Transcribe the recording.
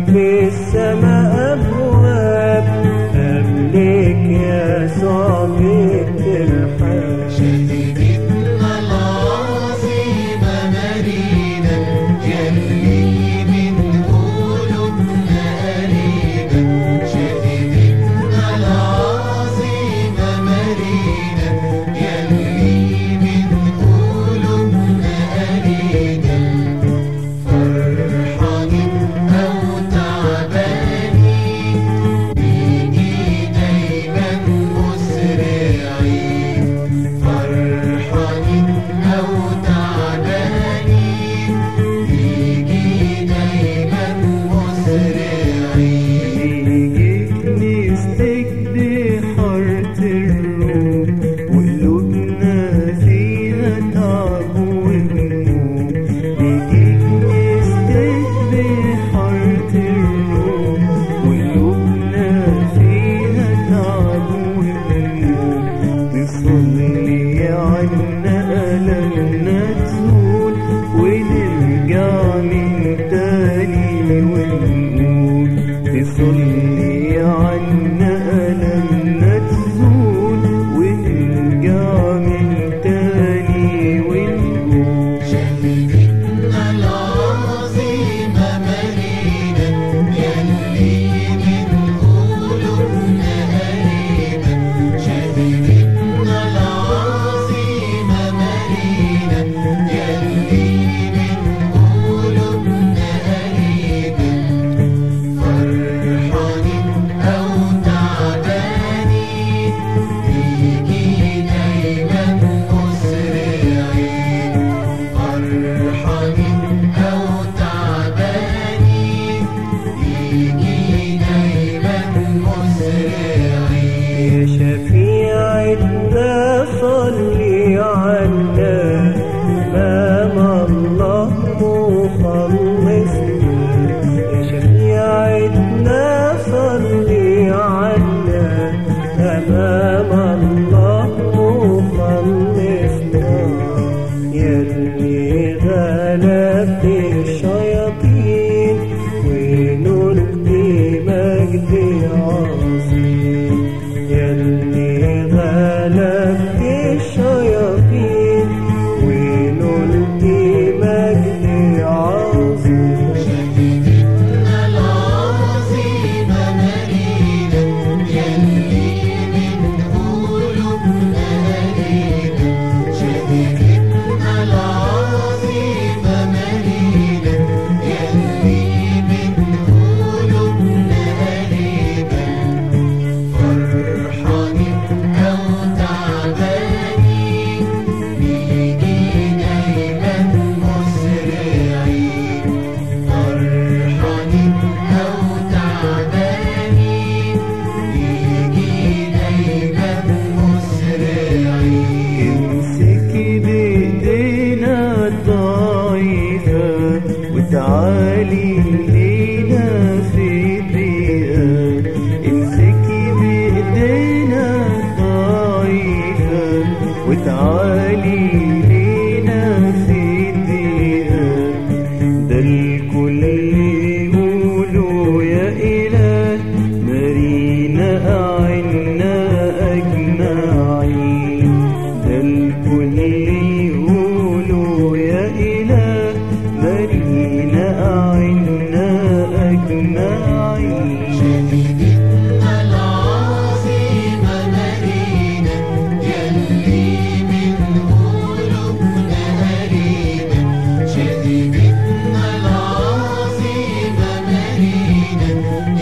في السماء أبواب قبلك يا صامت الحال. شهدتنا العظيمة مارينا يلي من قلوبنا قريبة. شهدتنا العظيمة مارينا يلي من قلوبنا قريبة. فرحانين أو تعبانين بيجي دايما مسرعين. فرحانين أو تعبانين بيجي دايما مسرعين. نستك بحارة الروم وقلوبنا فيها تعب وهموم. نجيك نستك بحارة الروم وقلوبنا فيها تعب وهموم. نصلي عنا ألمنا تزول ونرجع من تاني ونقول. نصلي عنا ألمنا تزول ونرجع من تاني ونقول. شهدتنا العظيمة مارينا يلي من قلوبنا قريبة. شهدتنا العظيمة مارينا يلي من قلوبنا قريبة. فرحانين أو تعبانين بيجي دايما مسرعين. فرحانين أو تعبانين بيجي دايما مسرعين. يا شفيعتنا صلي عنا أمام الله مخلصنا. يا شفيعتنا صلي عنا أمام الله مخلصنا. يلي غلبت الشياطين ونلت مجد عظيم. يلي غلبت الشياطين ونلت مجد عظيم. شهدتنا العظيمة مارينا يلي من قلوبنا قريبة. شهدتنا العظيمة مارينا يلي من قلوبنا قريبة. فرحانين أو تعبانين بيجي دايما مسرعين. فرحانين أو تعبانين بيجي دايما مسرعين. امسكي بايدينا الضعيفة وتعالي لينا في الضيقات. امسكي بايدينا الضعيفة وتعالي لينا في الضيقات. ده الكل يقولوا يا إله مارينا أعنا أجمعين. ده الكل يقولوا يا إله مارينا أعنا أجمعين. شهدتنا العظيمة مارينا يلي من قلوبنا قريبة. شهدتنا العظيمة مارينا